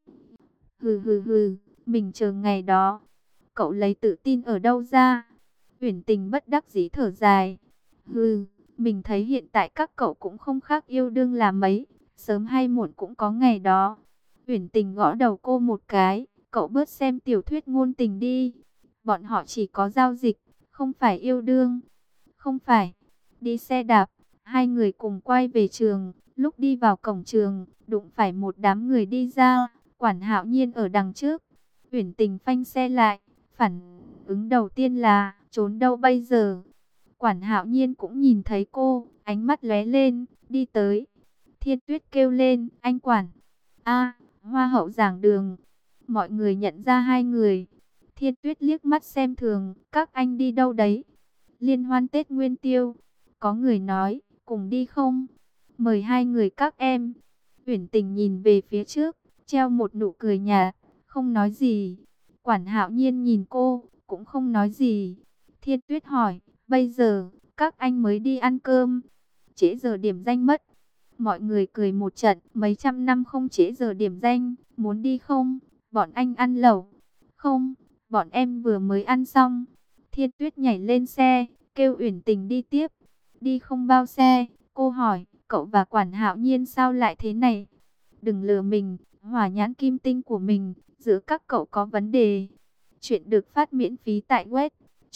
Speaker 1: Hừ hừ hừ, mình chờ ngày đó. Cậu lấy tự tin ở đâu ra? Uyển Tình bất đắc dĩ thở dài. Hừ, mình thấy hiện tại các cậu cũng không khác yêu đương là mấy, sớm hay muộn cũng có ngày đó. Uyển Tình gõ đầu cô một cái, cậu bớt xem tiểu thuyết ngôn tình đi. Bọn họ chỉ có giao dịch, không phải yêu đương. Không phải. Đi xe đạp, hai người cùng quay về trường, lúc đi vào cổng trường, đụng phải một đám người đi ra, Quản Hạo Nhiên ở đằng trước. Uyển Tình phanh xe lại, phản ứng đầu tiên là trốn đâu bây giờ. Quản Hạo Nhiên cũng nhìn thấy cô, ánh mắt lóe lên, đi tới. Thiên Tuyết kêu lên, anh Quản. A, Hoa hậu giảng đường. Mọi người nhận ra hai người. Thiên Tuyết liếc mắt xem thường, các anh đi đâu đấy? Liên hoan Tết Nguyên Tiêu. Có người nói, cùng đi không? Mời hai người các em. Uyển Tình nhìn về phía trước, treo một nụ cười nhạt, không nói gì. Quản Hạo Nhiên nhìn cô, cũng không nói gì. Thiên Tuyết hỏi, bây giờ, các anh mới đi ăn cơm. Trễ giờ điểm danh mất. Mọi người cười một trận, mấy trăm năm không trễ giờ điểm danh, muốn đi không? Bọn anh ăn lẩu. Không, bọn em vừa mới ăn xong. Thiên Tuyết nhảy lên xe, kêu Uyển Tình đi tiếp. Đi không bao xe, cô hỏi, cậu và Quản Hạo Nhiên sao lại thế này? Đừng lừa mình, hỏa nhãn kim tinh của mình, giữa các cậu có vấn đề. Chuyện được phát miễn phí tại web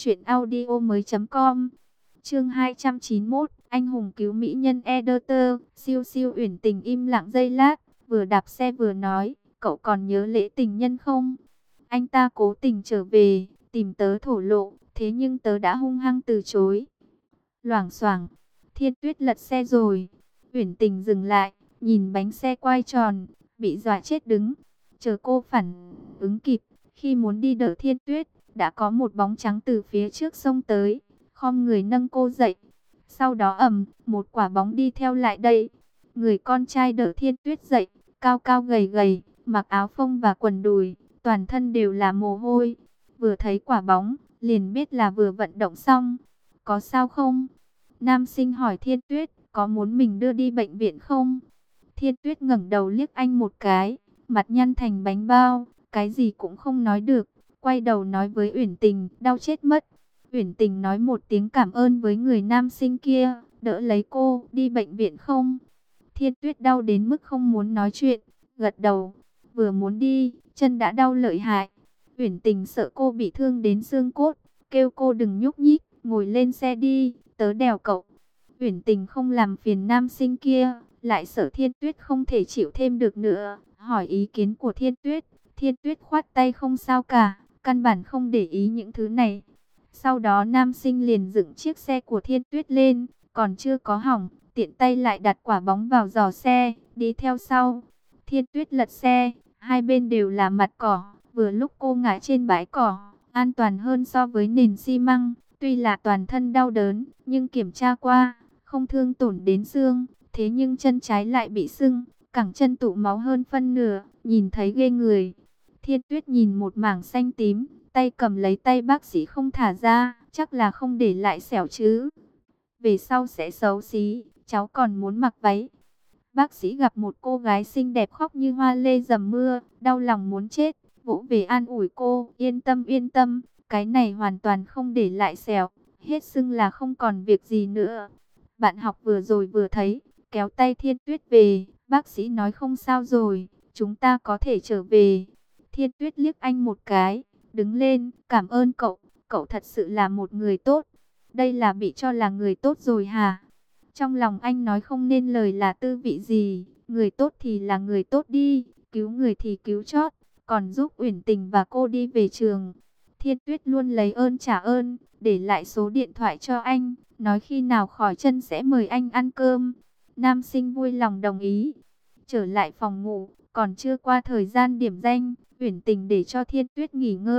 Speaker 1: truyệnaudiomoi.com. Chương 291, anh hùng cứu mỹ nhân Ederter. Siêu siêu. Uyển Tình im lặng giây lát, vừa đạp xe vừa nói, cậu còn nhớ lễ tình nhân không? Anh ta cố tình trở về, tìm tớ thổ lộ, thế nhưng tớ đã hung hăng từ chối. Loảng xoảng, Thiên Tuyết lật xe rồi. Uyển Tình dừng lại, nhìn bánh xe quay tròn, bị dọa chết đứng. Chờ cô phản ứng kịp, khi muốn đi đỡ Thiên Tuyết, đã có một bóng trắng từ phía trước xông tới, khom người nâng cô dậy. Sau đó một quả bóng đi theo lại đây. Người con trai đỡ Thiên Tuyết dậy, cao cao gầy gầy, mặc áo phông và quần đùi, toàn thân đều là mồ hôi. Vừa thấy quả bóng, liền biết là vừa vận động xong. Có sao không? Nam sinh hỏi Thiên Tuyết, có muốn mình đưa đi bệnh viện không? Thiên Tuyết ngẩng đầu liếc anh một cái, mặt nhăn thành bánh bao, cái gì cũng không nói được. Quay đầu nói với Uyển Tình, đau chết mất. Uyển Tình nói một tiếng cảm ơn với người nam sinh kia, đỡ lấy cô, đi bệnh viện không? Thiên Tuyết đau đến mức không muốn nói chuyện, gật đầu. Vừa muốn đi, chân đã đau lợi hại. Uyển Tình sợ cô bị thương đến xương cốt, kêu cô đừng nhúc nhích, ngồi lên xe đi, tớ đèo cậu. Uyển Tình không làm phiền nam sinh kia, lại sợ Thiên Tuyết không thể chịu thêm được nữa, hỏi ý kiến của Thiên Tuyết. Thiên Tuyết khoát tay không sao cả, căn bản không để ý những thứ này. Sau đó nam sinh liền dựng chiếc xe của Thiên Tuyết lên, còn chưa có hỏng, tiện tay lại đặt quả bóng vào giỏ xe, đi theo sau. Thiên Tuyết lật xe, hai bên đều là mặt cỏ, vừa lúc cô ngã trên bãi cỏ, an toàn hơn so với nền xi măng. Tuy là toàn thân đau đớn, nhưng kiểm tra qua, không thương tổn đến xương, thế nhưng chân trái lại bị sưng, cẳng chân tụ máu hơn phân nửa, nhìn thấy ghê người. Thiên Tuyết nhìn một mảng xanh tím, tay cầm lấy tay bác sĩ không thả ra, chắc là không để lại sẹo chứ. Về sau sẽ xấu xí, cháu còn muốn mặc váy. Bác sĩ gặp một cô gái xinh đẹp khóc như hoa lê dầm mưa, đau lòng muốn chết, vỗ về an ủi cô, yên tâm, cái này hoàn toàn không để lại sẹo, hết sưng là không còn việc gì nữa. Bạn học vừa rồi vừa thấy, kéo tay Thiên Tuyết về, bác sĩ nói không sao rồi, chúng ta có thể trở về. Thiên Tuyết liếc anh một cái, đứng lên, cảm ơn cậu, cậu thật sự là một người tốt. Đây là bị cho là người tốt rồi hả? Trong lòng anh nói không nên lời là tư vị gì, người tốt thì là người tốt đi, cứu người thì cứu chót, còn giúp Uyển Tình và cô đi về trường. Thiên Tuyết luôn lấy ơn trả ơn, để lại số điện thoại cho anh, nói khi nào khỏi chân sẽ mời anh ăn cơm. Nam sinh vui lòng đồng ý. Trở lại phòng ngủ, còn chưa qua thời gian điểm danh, Uyển Tình để cho Thiên Tuyết nghỉ ngơi,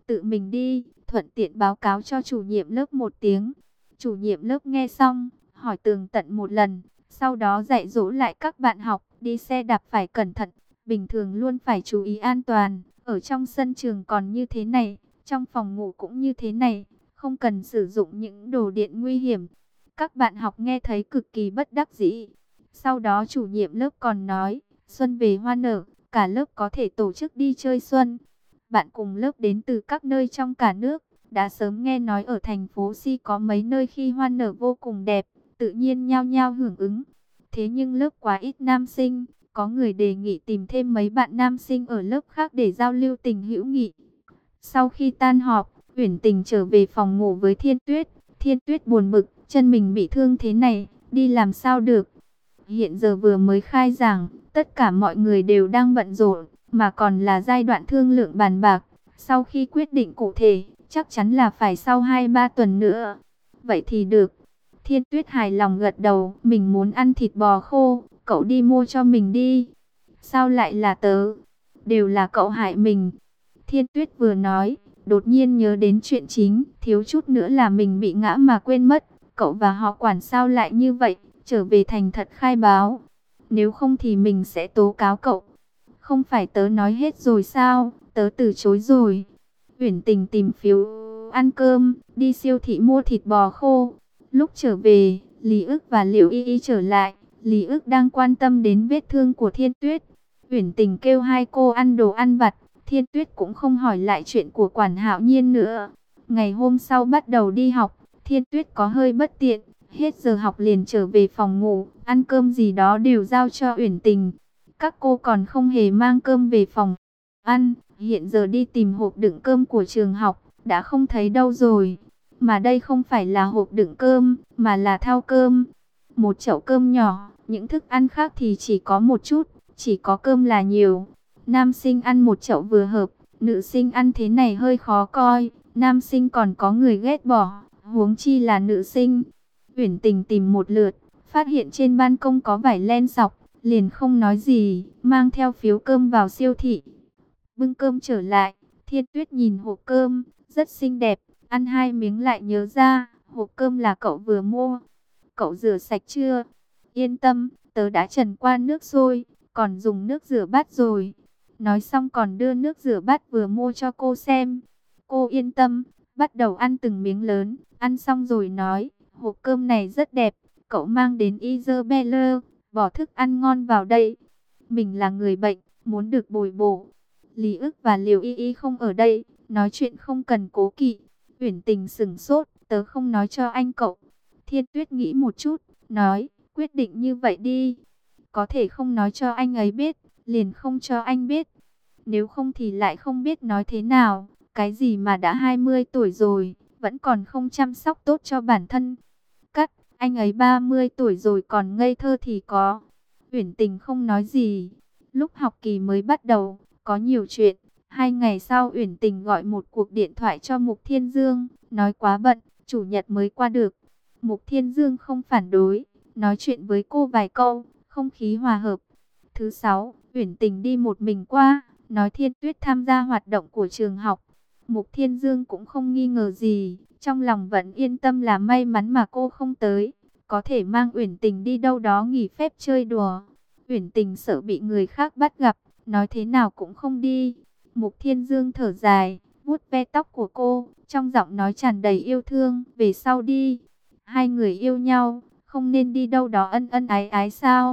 Speaker 1: tự mình đi, thuận tiện báo cáo cho chủ nhiệm lớp một tiếng. Chủ nhiệm lớp nghe xong, hỏi tường tận một lần, sau đó dạy dỗ lại các bạn học, đi xe đạp phải cẩn thận, bình thường luôn phải chú ý an toàn, ở trong sân trường còn như thế này, trong phòng ngủ cũng như thế này, không cần sử dụng những đồ điện nguy hiểm. Các bạn học nghe thấy cực kỳ bất đắc dĩ. Sau đó chủ nhiệm lớp còn nói, xuân về hoa nở, cả lớp có thể tổ chức đi chơi xuân. Bạn cùng lớp đến từ các nơi trong cả nước, đã sớm nghe nói ở thành phố Si có mấy nơi khi hoa nở vô cùng đẹp, tự nhiên nhao nhao hưởng ứng. Thế nhưng lớp quá ít nam sinh, có người đề nghị tìm thêm mấy bạn nam sinh ở lớp khác để giao lưu tình hữu nghị. Sau khi tan họp, Uyển Tình trở về phòng ngủ với Thiên Tuyết. Thiên Tuyết buồn bực, chân mình bị thương thế này, đi làm sao được. Hiện giờ vừa mới khai giảng, tất cả mọi người đều đang bận rộn, mà còn là giai đoạn thương lượng bàn bạc. Sau khi quyết định cụ thể, chắc chắn là phải sau 2-3 tuần nữa. Vậy thì được. Thiên Tuyết hài lòng gật đầu, mình muốn ăn thịt bò khô, cậu đi mua cho mình đi. Sao lại là tớ? Đều là cậu hại mình. Thiên Tuyết vừa nói, đột nhiên nhớ đến chuyện chính, thiếu chút nữa là mình bị ngã mà quên mất. Cậu và họ quản sao lại như vậy, trở về thành thật khai báo. Nếu không thì mình sẽ tố cáo cậu. Không phải tớ nói hết rồi sao, tớ từ chối rồi. Uyển Tình tìm phiếu ăn cơm, đi siêu thị mua thịt bò khô. Lúc trở về, Lý Ức và Liệu Y Y trở lại. Lý Ức đang quan tâm đến vết thương của Thiên Tuyết. Uyển Tình kêu hai cô ăn đồ ăn vặt. Thiên Tuyết cũng không hỏi lại chuyện của Quản Hạo Nhiên nữa. Ngày hôm sau bắt đầu đi học, Thiên Tuyết có hơi bất tiện. Hết giờ học liền trở về phòng ngủ, ăn cơm gì đó đều giao cho Uyển Tình. Các cô còn không hề mang cơm về phòng ăn. Hiện giờ đi tìm hộp đựng cơm của trường học, đã không thấy đâu rồi. Mà đây không phải là hộp đựng cơm, mà là thau cơm. Một chậu cơm nhỏ, những thức ăn khác thì chỉ có một chút, chỉ có cơm là nhiều. Nam sinh ăn một chậu vừa hợp, nữ sinh ăn thế này hơi khó coi. Nam sinh còn có người ghét bỏ, huống chi là nữ sinh. Uyển Tình tìm một lượt, phát hiện trên ban công có vải len sọc, liền không nói gì, mang theo phiếu cơm vào siêu thị. Bưng cơm trở lại, Thiên Tuyết nhìn hộp cơm, rất xinh đẹp, ăn hai miếng lại nhớ ra, hộp cơm là cậu vừa mua. Cậu rửa sạch chưa? Yên tâm, tớ đã trần qua nước sôi, còn dùng nước rửa bát rồi. Nói xong còn đưa nước rửa bát vừa mua cho cô xem. Cô yên tâm, bắt đầu ăn từng miếng lớn, ăn xong rồi nói, hộp cơm này rất đẹp, cậu mang đến Isabella, bỏ thức ăn ngon vào đây. Mình là người bệnh, muốn được bồi bổ. Lý Ức và Liều Y Y không ở đây, nói chuyện không cần cố kỵ. Uyển Tình sững sốt, tớ không nói cho anh cậu. Thiên Tuyết nghĩ một chút, nói, quyết định như vậy đi. Có thể không nói cho anh ấy biết, liền không cho anh biết. Nếu không thì lại không biết nói thế nào. Cái gì mà đã 20 tuổi rồi, vẫn còn không chăm sóc tốt cho bản thân. Cắt, anh ấy 30 tuổi rồi còn ngây thơ thì có. Uyển Tình không nói gì. Lúc học kỳ mới bắt đầu, có nhiều chuyện. 2 ngày sau Uyển Tình gọi một cuộc điện thoại cho Mục Thiên Dương, nói quá bận, chủ nhật mới qua được. Mục Thiên Dương không phản đối, nói chuyện với cô vài câu, không khí hòa hợp. Thứ 6, Uyển Tình đi một mình qua, nói Thiên Tuyết tham gia hoạt động của trường học. Mục Thiên Dương cũng không nghi ngờ gì, trong lòng vẫn yên tâm là may mắn mà cô không tới, có thể mang Uyển Tình đi đâu đó nghỉ phép chơi đùa. Uyển Tình sợ bị người khác bắt gặp, nói thế nào cũng không đi. Mục Thiên Dương thở dài, vuốt ve tóc của cô, trong giọng nói tràn đầy yêu thương, về sau đi. Hai người yêu nhau, không nên đi đâu đó ân ân ái ái sao?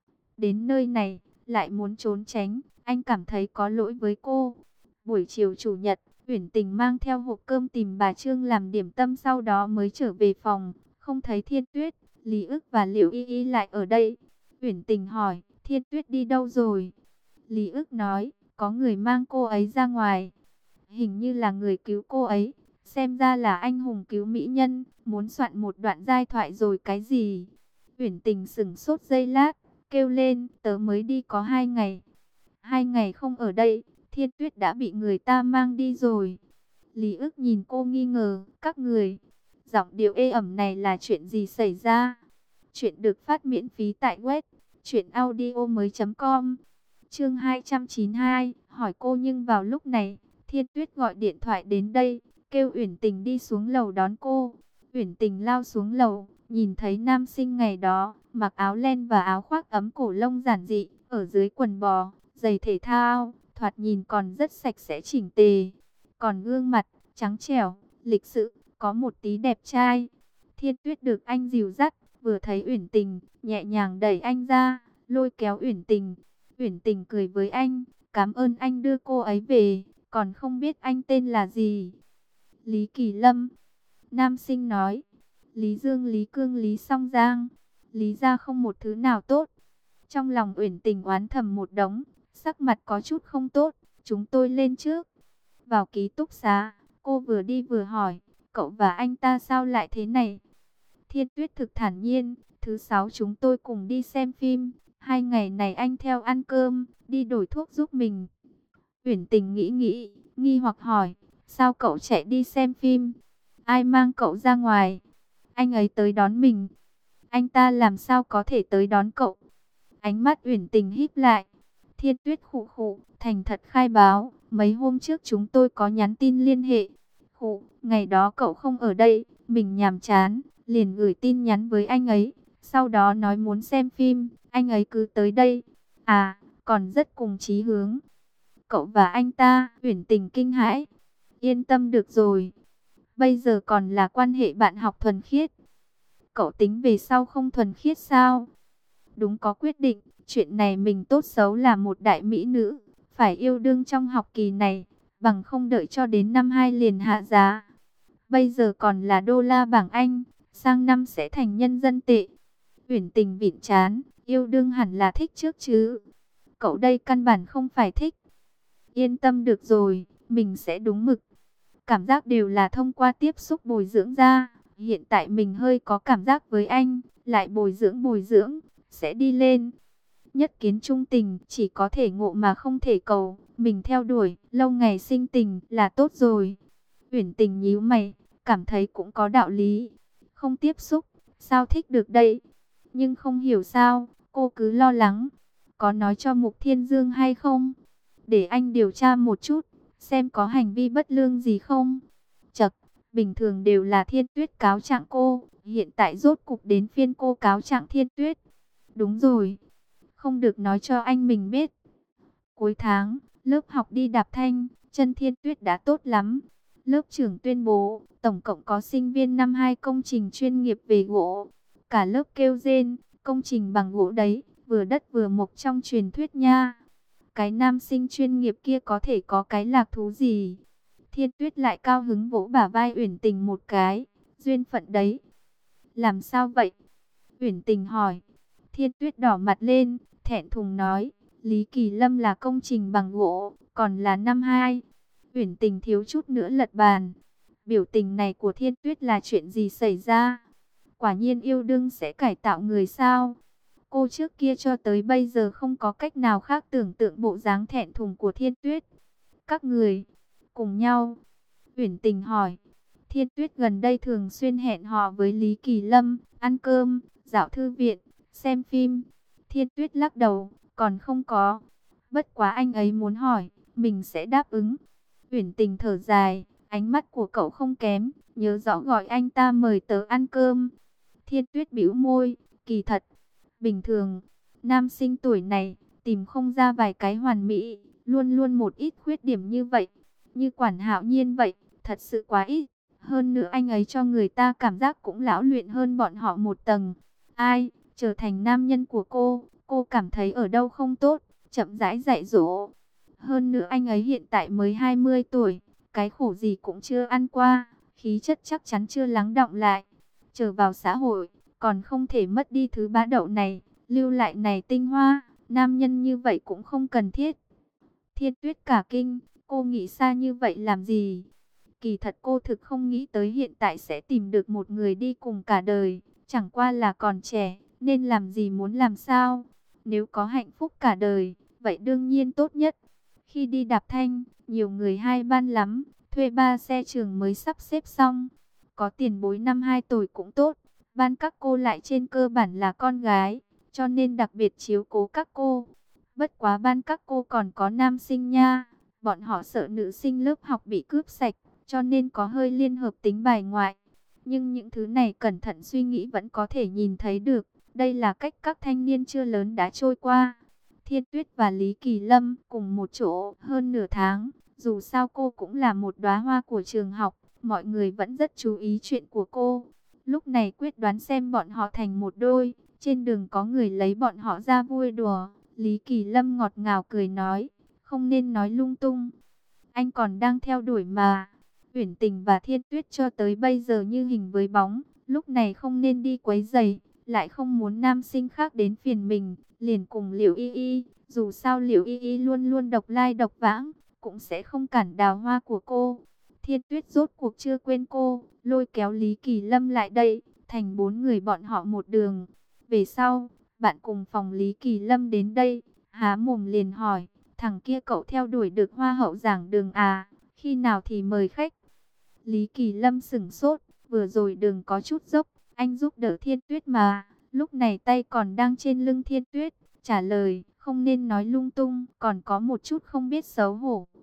Speaker 1: Đến nơi này, lại muốn trốn tránh, anh cảm thấy có lỗi với cô. Buổi chiều chủ nhật, Uyển Tình mang theo hộp cơm tìm bà Trương làm điểm tâm, sau đó mới trở về phòng, không thấy Thiên Tuyết, Lý Ức và Liễu Y Y lại ở đây. Uyển Tình hỏi, Thiên Tuyết đi đâu rồi? Lý Ức nói, có người mang cô ấy ra ngoài. Hình như là người cứu cô ấy, xem ra là anh hùng cứu mỹ nhân, muốn soạn một đoạn giai thoại rồi cái gì? Uyển Tình sững sốt giây lát, kêu lên, tớ mới đi có 2 ngày. 2 ngày không ở đây, Thiên Tuyết đã bị người ta mang đi rồi. Lý Ức nhìn cô nghi ngờ, các người. Giọng điệu ê ẩm này là chuyện gì xảy ra? Chuyện được phát miễn phí tại web truyệnaudiomoi.com. Chương 292, hỏi cô nhưng vào lúc này, Thiên Tuyết gọi điện thoại đến đây, kêu Uyển Tình đi xuống lầu đón cô. Uyển Tình lao xuống lầu, nhìn thấy nam sinh ngày đó, mặc áo len và áo khoác ấm cổ lông giản dị, ở dưới quần bò, giày thể thao, thoạt nhìn còn rất sạch sẽ chỉnh tề. Còn gương mặt, trắng trẻo, lịch sự, có một tí đẹp trai. Thiên Tuyết được anh dìu dắt, vừa thấy Uyển Tình, nhẹ nhàng đẩy anh ra, lôi kéo Uyển Tình. Uyển Tình cười với anh, cảm ơn anh đưa cô ấy về, còn không biết anh tên là gì. Lý Kỳ Lâm. Nam sinh nói, Lý Dương, Lý Cương, Lý Song Giang. Lý gia không một thứ nào tốt. Trong lòng Uyển Tình oán thầm một đống, sắc mặt có chút không tốt. Chúng tôi lên trước. Vào ký túc xá, cô vừa đi vừa hỏi, cậu và anh ta sao lại thế này? Thiên Tuyết thực thản nhiên, thứ sáu chúng tôi cùng đi xem phim. 2 ngày này anh theo ăn cơm, đi đổi thuốc giúp mình. Uyển Tình nghĩ nghĩ, nghi hoặc hỏi, sao cậu chạy đi xem phim? Ai mang cậu ra ngoài? Anh ấy tới đón mình. Anh ta làm sao có thể tới đón cậu? Ánh mắt Uyển Tình híp lại. Thiên Tuyết khụ khụ, thành thật khai báo, mấy hôm trước chúng tôi có nhắn tin liên hệ. Khụ, ngày đó cậu không ở đây, mình nhàm chán, liền gửi tin nhắn với anh ấy. Sau đó nói muốn xem phim, anh ấy cứ tới đây. À, còn rất cùng chí hướng. Cậu và anh ta, Uyển Tình kinh hãi. Yên tâm được rồi. Bây giờ còn là quan hệ bạn học thuần khiết. Cậu tính về sau không thuần khiết sao? Đúng, có quyết định, chuyện này mình tốt xấu là một đại mỹ nữ, phải yêu đương trong học kỳ này, bằng không đợi cho đến năm 2 liền hạ giá. Bây giờ còn là đô la bảng Anh, sang năm sẽ thành nhân dân tệ. Uyển Tình vịn chán, yêu đương hẳn là thích trước chứ. Cậu đây căn bản không phải thích. Yên tâm được rồi, mình sẽ đúng mực. Cảm giác đều là thông qua tiếp xúc bồi dưỡng ra. Hiện tại mình hơi có cảm giác với anh, lại bồi dưỡng, sẽ đi lên. Nhất kiến trung tình, chỉ có thể ngộ mà không thể cầu. Mình theo đuổi, lâu ngày sinh tình là tốt rồi. Uyển Tình nhíu mày, cảm thấy cũng có đạo lý. Không tiếp xúc, sao thích được đây? Nhưng không hiểu sao, cô cứ lo lắng. Có nói cho Mục Thiên Dương hay không? Để anh điều tra một chút, xem có hành vi bất lương gì không. Chật, bình thường đều là Thiên Tuyết cáo trạng cô, hiện tại rốt cục đến phiên cô cáo trạng Thiên Tuyết. Đúng rồi, không được nói cho anh mình biết. Cuối tháng, lớp học đi đạp thanh, chân Thiên Tuyết đã tốt lắm. Lớp trưởng tuyên bố, tổng cộng có sinh viên năm 2 công trình chuyên nghiệp về gỗ. Cả lớp kêu rên, công trình bằng gỗ đấy, vừa đất vừa mộc trong truyền thuyết nha. Cái nam sinh chuyên nghiệp kia có thể có cái lạc thú gì? Thiên Tuyết lại cao hứng vỗ bả vai Uyển Tình một cái. Duyên phận đấy. Làm sao vậy? Uyển Tình hỏi. Thiên Tuyết đỏ mặt lên, thẹn thùng nói. Lý Kỳ Lâm là công trình bằng gỗ, còn là năm 2. Uyển Tình thiếu chút nữa lật bàn. Biểu tình này của Thiên Tuyết là chuyện gì xảy ra? Quả nhiên yêu đương sẽ cải tạo người sao? Cô trước kia cho tới bây giờ không có cách nào khác tưởng tượng bộ dáng thẹn thùng của Thiên Tuyết. Các người cùng nhau. Uyển Tình hỏi. Thiên Tuyết gần đây thường xuyên hẹn hò với Lý Kỳ Lâm, ăn cơm, dạo thư viện, xem phim. Thiên Tuyết lắc đầu, còn không có. Bất quá anh ấy muốn hỏi, mình sẽ đáp ứng. Uyển Tình thở dài, ánh mắt của cậu không kém, nhớ rõ gọi anh ta mời tớ ăn cơm. Thiên Tuyết bĩu môi, kỳ thật, bình thường, nam sinh tuổi này, tìm không ra vài cái hoàn mỹ, luôn luôn một ít khuyết điểm như vậy. Như Quản Hạo Nhiên vậy, thật sự quá ít. Hơn nữa anh ấy cho người ta cảm giác cũng lão luyện hơn bọn họ một tầng. Ai, trở thành nam nhân của cô cảm thấy ở đâu không tốt, chậm rãi dạy dỗ. Hơn nữa anh ấy hiện tại mới 20 tuổi, cái khổ gì cũng chưa ăn qua, khí chất chắc chắn chưa lắng đọng lại. Trở vào xã hội, còn không thể mất đi thứ bá đậu này, lưu lại này tinh hoa, nam nhân như vậy cũng không cần thiết. Thiên Tuyết cả kinh, cô nghĩ xa như vậy làm gì? Kỳ thật cô thực không nghĩ tới hiện tại sẽ tìm được một người đi cùng cả đời, chẳng qua là còn trẻ, nên làm gì muốn làm sao. Nếu có hạnh phúc cả đời, vậy đương nhiên tốt nhất. Khi đi đạp thanh, nhiều người hai ban lắm, thuê 3 xe trường mới sắp xếp xong. Có tiền bối năm 2 tuổi cũng tốt, ban các cô lại trên cơ bản là con gái, cho nên đặc biệt chiếu cố các cô. Bất quá ban các cô còn có nam sinh nha, bọn họ sợ nữ sinh lớp học bị cướp sạch, cho nên có hơi liên hợp tính bài ngoại. Nhưng những thứ này cẩn thận suy nghĩ vẫn có thể nhìn thấy được. Đây là cách các thanh niên chưa lớn đã trôi qua. Thiên Tuyết và Lý Kỳ Lâm cùng một chỗ hơn nửa tháng. Dù sao cô cũng là một đóa hoa của trường học, mọi người vẫn rất chú ý chuyện của cô. Lúc này quyết đoán xem bọn họ thành một đôi. Trên đường có người lấy bọn họ ra vui đùa. Lý Kỳ Lâm ngọt ngào cười nói, không nên nói lung tung. Anh còn đang theo đuổi mà. Uyển Tình và Thiên Tuyết cho tới bây giờ như hình với bóng. Lúc này không nên đi quấy rầy, lại không muốn nam sinh khác đến phiền mình, liền cùng Liễu Y Y. Dù sao Liễu Y Y luôn luôn độc lai độc vãng, cũng sẽ không cản đào hoa của cô. Thiên Tuyết rốt cuộc chưa quên cô, lôi kéo Lý Kỳ Lâm lại đây, thành 4 người bọn họ một đường. Về sau, bạn cùng phòng Lý Kỳ Lâm đến đây, há mồm liền hỏi, thằng kia cậu theo đuổi được hoa hậu giảng đường à, khi nào thì mời khách? Lý Kỳ Lâm sửng sốt, vừa rồi đường có chút dốc, anh giúp đỡ Thiên Tuyết mà, lúc này tay còn đang trên lưng Thiên Tuyết, trả lời, không nên nói lung tung, còn có một chút không biết xấu hổ.